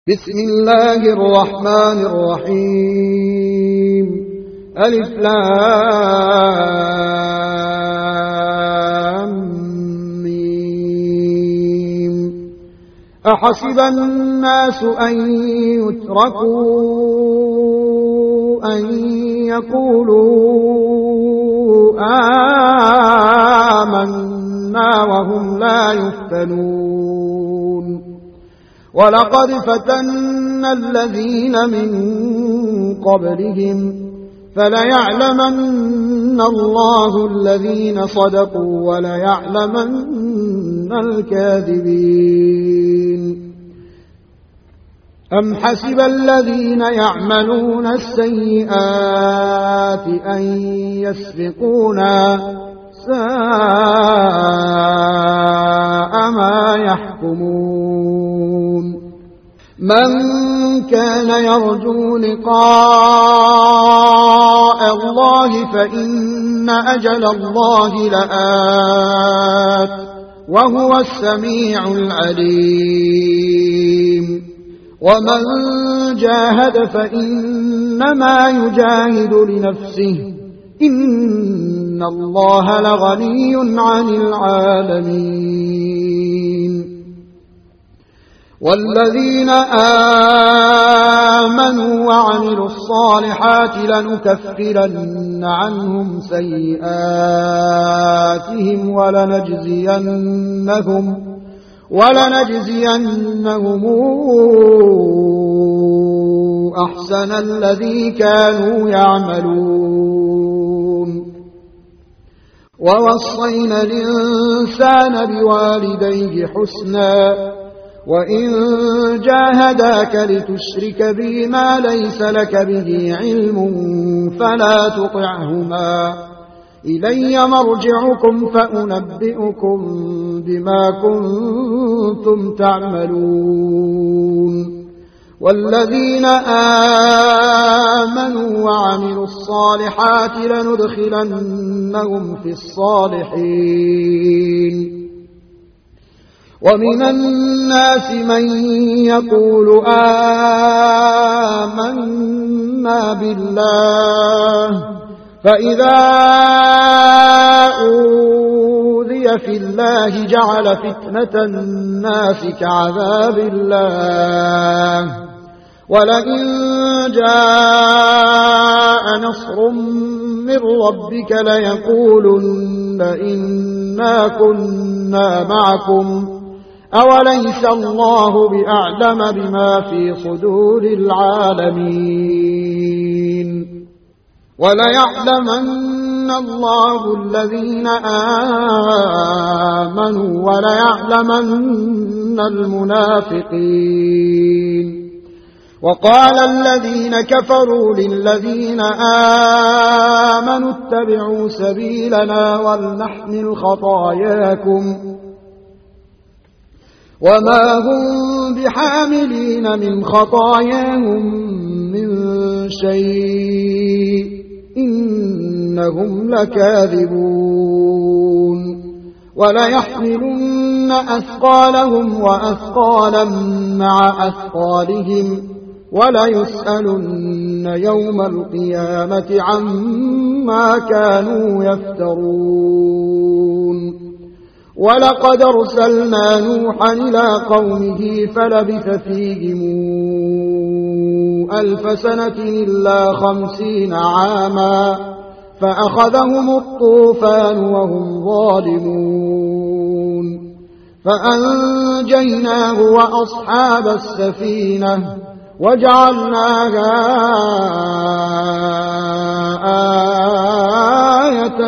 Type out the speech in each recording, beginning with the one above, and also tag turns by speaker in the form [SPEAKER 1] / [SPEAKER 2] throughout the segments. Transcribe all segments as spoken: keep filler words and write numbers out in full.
[SPEAKER 1] بسم الله الرحمن الرحيم ألف لام ميم أحسب الناس أن يتركوا أن يقولوا آمنا وهم لا يفتنون ولقد فتنا الذين من قبلهم فليعلمن الله الذين صدقوا وليعلمن الكاذبين أم حسب الذين يعملون السيئات أن يسبقونا ساء ما يحكمون من كان يرجو لقاء الله فإن أجل الله لآت وهو السميع العليم ومن جاهد فإنما يجاهد لنفسه إن الله لغني عن العالمين والذين آمنوا وعملوا الصالحات لنكفرن عنهم سيئاتهم ولنجزينهم ولنجزينهم أحسن الذي كانوا يعملون ووصينا الإنسان بوالديه حسنا وإن جاهداك لتشرك بي ما ليس لك به علم فلا تطعهما إلي مرجعكم فأنبئكم بما كنتم تعملون والذين آمنوا وعملوا الصالحات لندخلنهم في الصالحين ومن الناس من يقول آمنا بالله فإذا أوذي في الله جعل فتنة الناس كعذاب الله ولئن جاء نصر من ربك ليقولن إنا كنا معكم أوليس الله بأعلم بما في صدور العالمين وليعلمن الله الذين آمنوا وليعلمن المنافقين وقال الذين كفروا للذين آمنوا اتبعوا سبيلنا ولنحمل خطاياكم وما هم بحاملين من خطاياهم من شيء إنهم لكاذبون وليحملن أثقالهم وأثقالا مع أثقالهم وليسألن يوم القيامة عما كانوا يفترون ولقد أرسلنا نوحا إلى قومه فلبث فيهم ألف سنة إلا خمسين عاما فأخذهم الطوفان وهم ظالمون فأنجيناه وأصحاب السفينة وجعلناها آية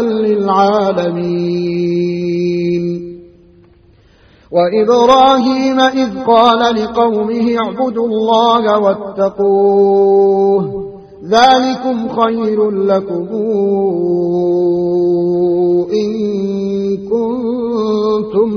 [SPEAKER 1] للعالمين وإبراهيم إذ قال لقومه اعبدوا الله واتقوه ذلكم خير لكم إن كنتم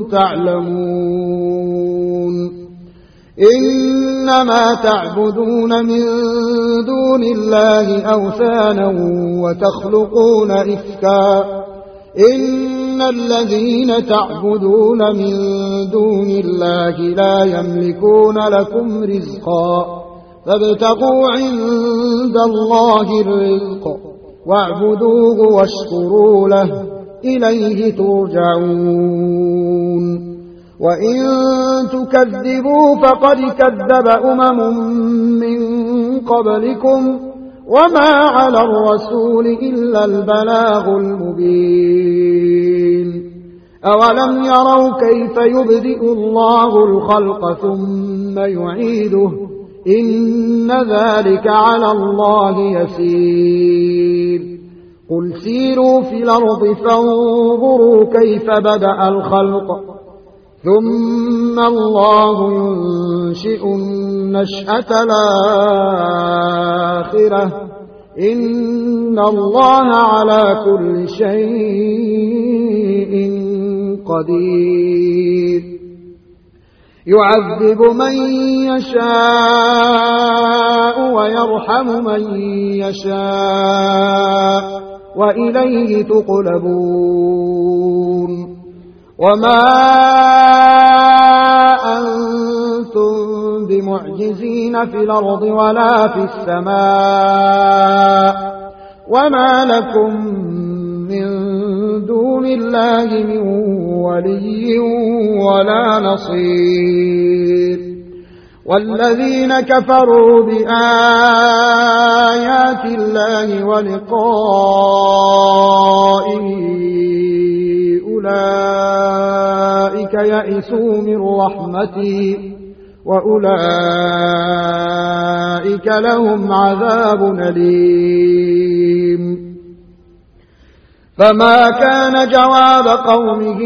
[SPEAKER 1] تعلمون إنما تعبدون من دون الله أوثانا وتخلقون إفكا إن الذين تعبدون من دون الله لا يملكون لكم رزقا فابتغوا عند الله الرزق واعبدوه واشكروا له إليه ترجعون وإن تكذبوا فقد كذب أمم من قبلكم وما على الرسول إلا البلاغ المبين أولم يروا كيف يبدئ الله الخلق ثم يعيده إن ذلك على الله يسير قل سيروا في الأرض فانظروا كيف بدأ الخلق ثم الله ينشئ النشأة الآخرة إن الله على كل شيء قدير يعذب من يشاء ويرحم من يشاء وإليه تقلبون وما أنتم بمعجزين في الأرض ولا في السماء وما لكم من دون الله من ولي ولا نصير والذين كفروا بآيات الله ولقائه أولئك يئسوا من رحمتي وأولئك لهم عذاب أليم فما كان جواب قومه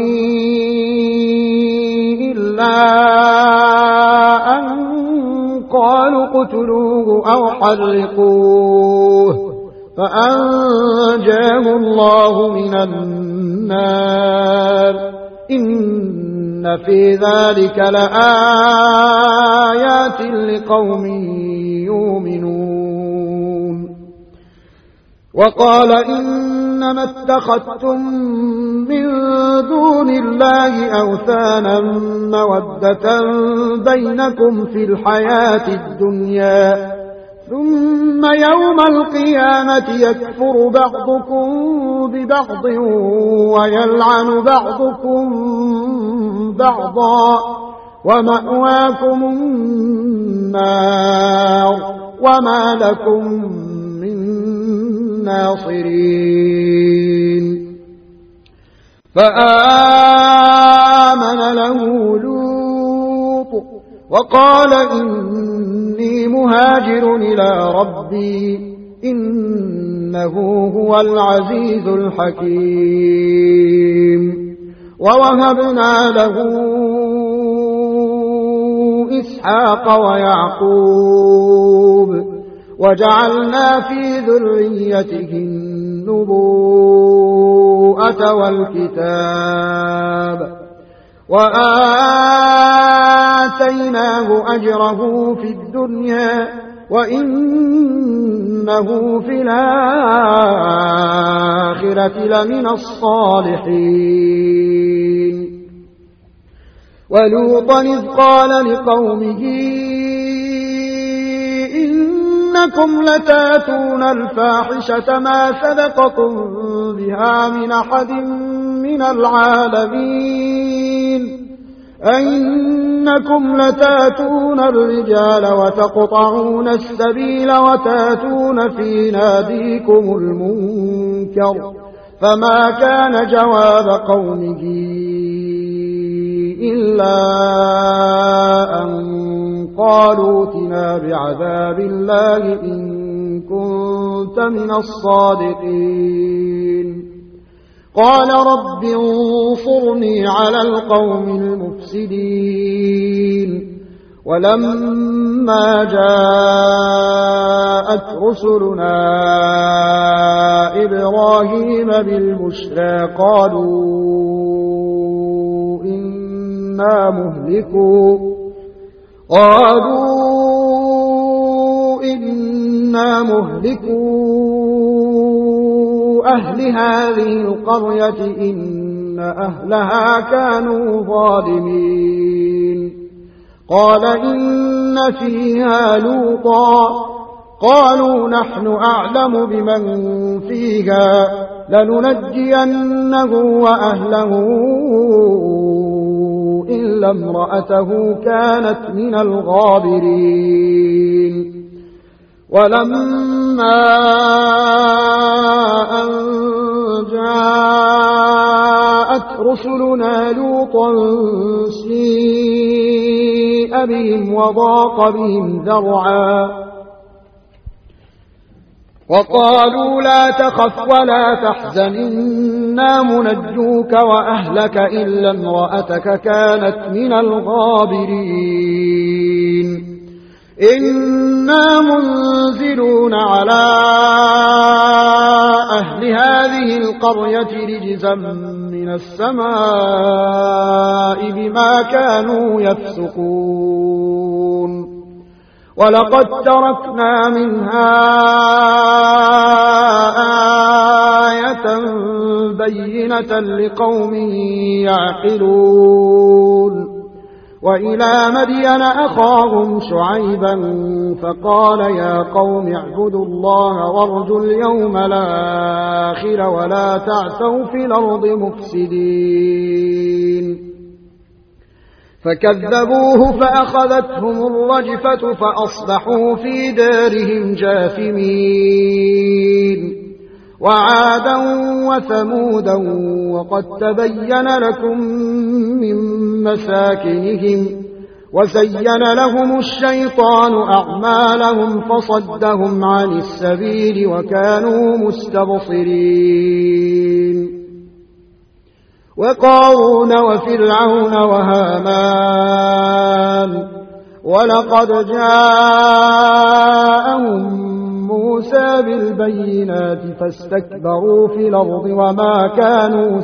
[SPEAKER 1] إلا أن قالوا اقتلوه أو حرقوه فأنجاه الله من النار إن في ذلك لآيات لقوم يؤمنون وقال إنما اتخذتم من دون الله أوثانا مودة بينكم في الحياة الدنيا ثم يوم القيامة يكفر بعضكم ببعض ويلعن بعضكم بعضا ومأواكم النار وما لكم من ناصرين فآمن له لوط وقال إني مهاجر إلى ربي إنه هو العزيز الحكيم ووهبنا له إسحاق ويعقوب وجعلنا في ذريته النبوءة والكتاب وآتيناه أجره في الدنيا وإنه في الآخرة لمن الصالحين ولوطا إذ قال لقومه إنكم لتاتون الفاحشة ما سبقكم بها من أحد من العالمين أئنكم لتاتون الرجال وتقطعون السبيل وتاتون في ناديكم المنكر فما كان جواب قومه إلا أن قالوا ائتنا بعذاب الله إن كنت من الصادقين قال رب انصرني على القوم المفسدين ولما جاءت رسلنا إبراهيم بالبشرى قالوا إنا مهلكوا قالوا إنا مهلكوا أهل هذه القرية إن أهلها كانوا ظالمين قال إن فيها لوطا قالوا نحن أعلم بمن فيها لننجينه وأهله إلا امرأته كانت من الغابرين ولما أن جاءت رسلنا لوطا سيء بهم وضاق بهم ذرعا وقالوا لا تخف ولا تحزن إنا منجوك وأهلك إلا امرأتك كانت من الغابرين إنا منزلون على أهل هذه القرية رجزا من السماء بما كانوا يفسقون ولقد تركنا منها آية بينة لقوم يعقلون وإلى مدين أخاهم شعيبا فقال يا قوم اعبدوا الله وارجوا اليوم الآخر ولا تعثوا في الأرض مفسدين فكذبوه فأخذتهم الرجفة فأصبحوا في دارهم جاثمين وعادا وثمودا وقد تبين لكم من مساكنهم وزين لهم الشيطان أعمالهم فصدهم عن السبيل وكانوا مستبصرين وقارون وفرعون وهامان ولقد جاءهم موسى بالبينات فاستكبروا في الأرض وما كانوا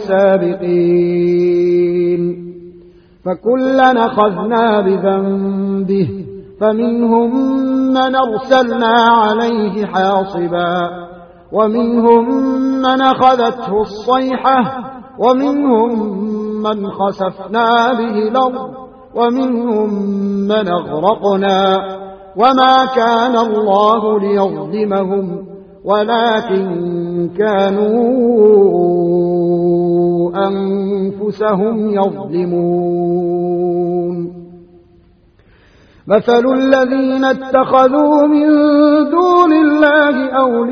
[SPEAKER 1] سابقين فكلا أخذنا بذنبه فمنهم من أرسلنا عليه حاصبا ومنهم من أخذته الصيحة ومنهم من خسفنا به الأرض ومنهم من أغرقنا وما كان الله ليظلمهم ولكن كانوا أنفسهم يظلمون مثل الذين اتخذوا من دون الله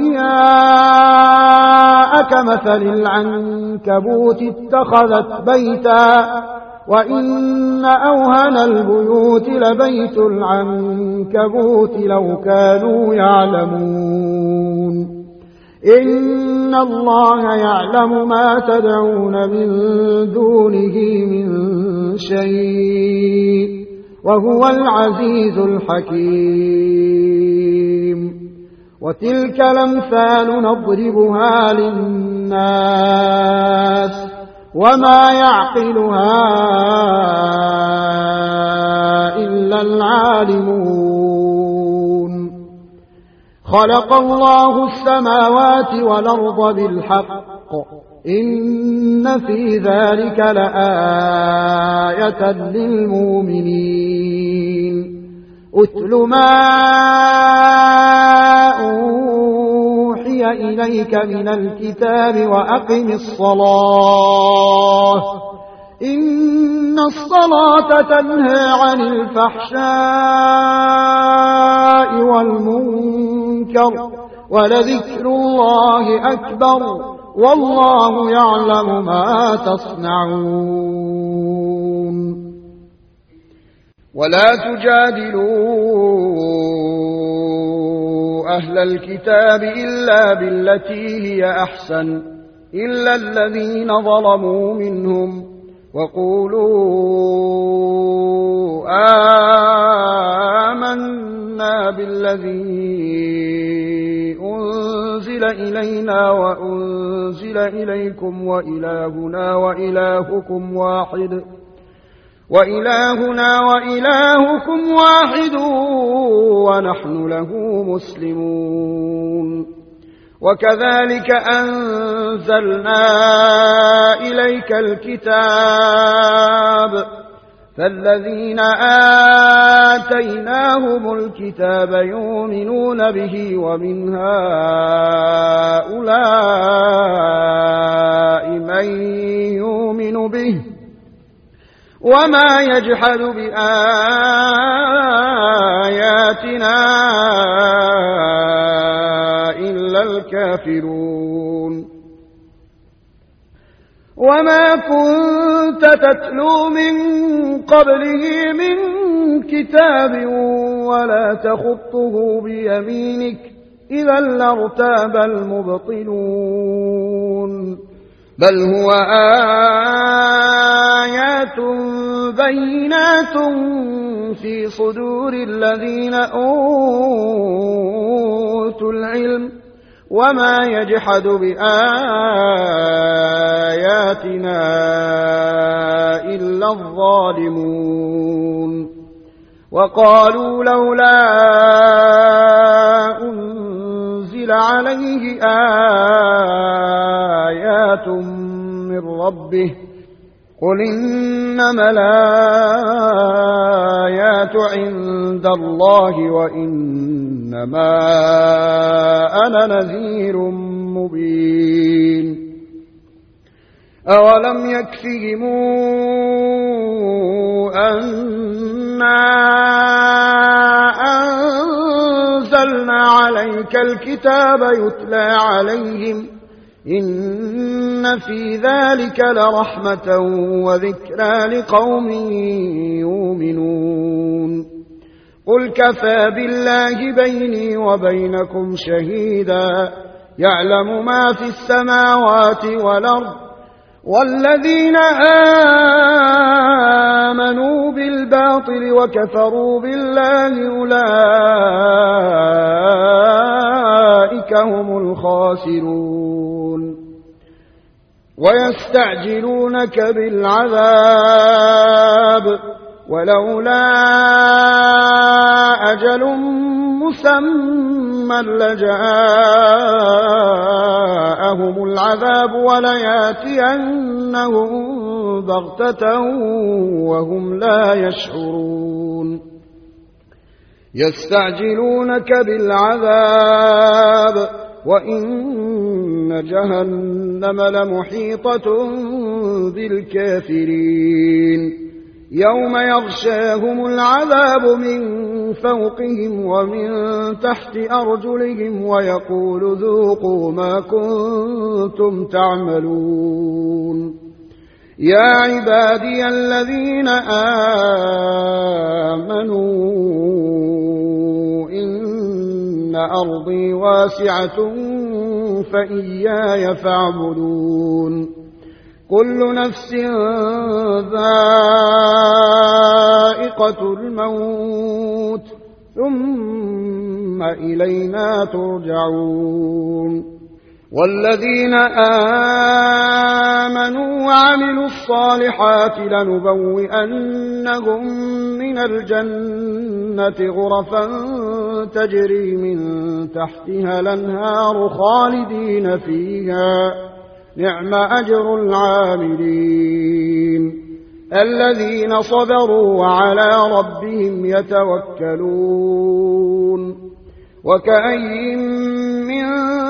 [SPEAKER 1] أولياء كمثل العنكبوت اتخذت بيتا وإن أوهن البيوت لبيت العنكبوت لو كانوا يعلمون إن الله يعلم ما تدعون من دونه من شيء وهو العزيز الحكيم وتلك الأمثال نضربها للناس وما يعقلها إلا العالمون خلق الله السماوات والأرض بالحق إن في ذلك لآية للمؤمنين أتل ما أوحي إليك من الكتاب وأقم الصلاة إن الصلاة تنهى عن الفحشاء والمنكر ولذكر الله أكبر والله يعلم ما تصنعون ولا تجادلوا أهل الكتاب إلا بالتي هي أحسن إلا الذين ظلموا منهم وقولوا آمنا بالذي أنزل إلينا وأنزل إليكم وإلهنا وإلهكم واحد وإلهنا وإلهكم واحد ونحن له مسلمون وكذلك أنزلنا إليك الكتاب فالذين آتيناهم الكتاب يؤمنون به ومن هؤلاء من يؤمن به وما يجحد بآياتنا إلا الكافرون وما كنت تتلو من قبله من كتاب ولا تخطه بيمينك إذا لارتاب المبطلون بل هو آيات بينات في صدور الذين أوتوا العلم وما يجحد بآياتنا إلا الظالمون وقالوا لولا أنزل عليه آيات من ربه قل إنما الآيات عند الله وإنما أنا نذير مبين أولم يكفهم أنا أنزلنا عليك الكتاب يتلى عليهم إن في ذلك لرحمة وذكرى لقوم يؤمنون قل كفى بالله بيني وبينكم شهيدا يعلم ما في السماوات والأرض والذين آمنوا بالباطل وكفروا بالله أولئك هم الخاسرون ويستعجلونك بالعذاب ولولا أجل مسمى لجاءهم العذاب ولياتينهم بغتة وهم لا يشعرون يستعجلونك بالعذاب وإن جهنم لمحيطة بالكافرين يوم يغشاهم العذاب من فوقهم ومن تحت أرجلهم ويقول ذوقوا ما كنتم تعملون يا عبادي الذين آمنوا إن أرضي واسعة فإياي فاعبدون كل نفس ذائقة الموت ثم إلينا ترجعون والذين آمنوا وعملوا الصالحات لنبوئنهم من الجنة غرفا تجري من تحتها الأنهار خالدين فيها نعم أجر العاملين الذين صبروا وعلى ربهم يتوكلون وكأين من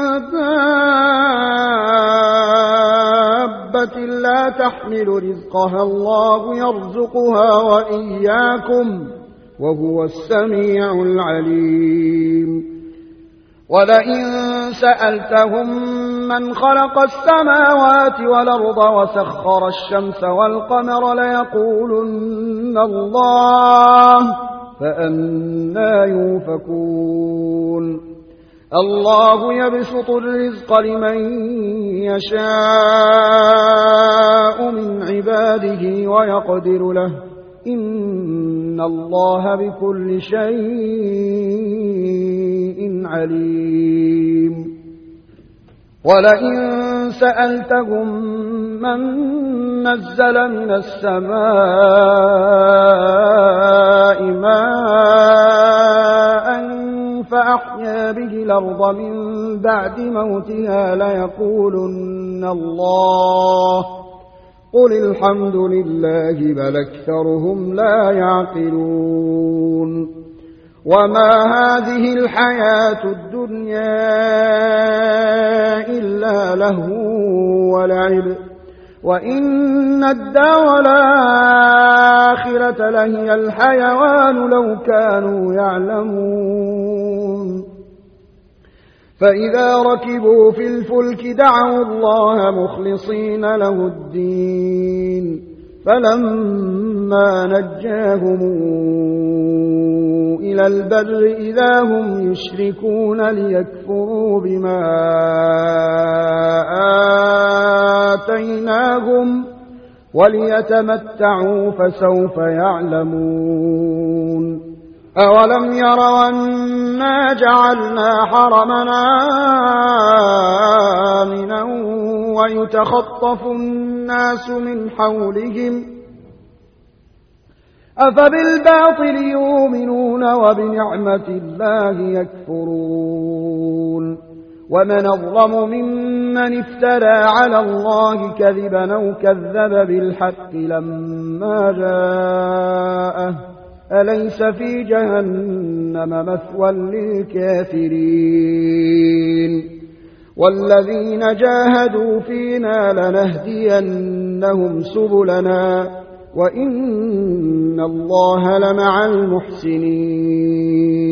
[SPEAKER 1] دابة لا تحمل رزقها الله يرزقها وإياكم وهو السميع العليم ولئن سألتهم من خلق السماوات والأرض وسخر الشمس والقمر ليقولن الله فأنى يوفكون الله يبسط الرزق لمن يشاء من عباده ويقدر له إن الله بكل شيء عليم ولئن سألتهم من نزل من السماء ماء فأحيا به الأرض من بعد موتها ليقولن الله قل الحمد لله بل أكثرهم لا يعقلون وما هذه الحياة الدنيا إلا لهو ولعب وإن الدار الآخرة لهي الحيوان لو كانوا يعلمون فإذا ركبوا في الفلك دعوا الله مخلصين له الدين فلما نجاهم إلى البر إذا هم يشركون ليكفروا بما آتيناهم وليتمتعوا فسوف يعلمون أولم يروا أنا جعلنا حرمنا آمنا ويتخطف الناس من حولهم أفبالباطل يؤمنون وبنعمة الله يكفرون ومن أظلم ممن افترى على الله كذبا أو كذب بالحق لما جاءه أليس في جهنم مثوى للكافرين والذين جاهدوا فينا لنهدينهم سبلنا وإن الله لمع المحسنين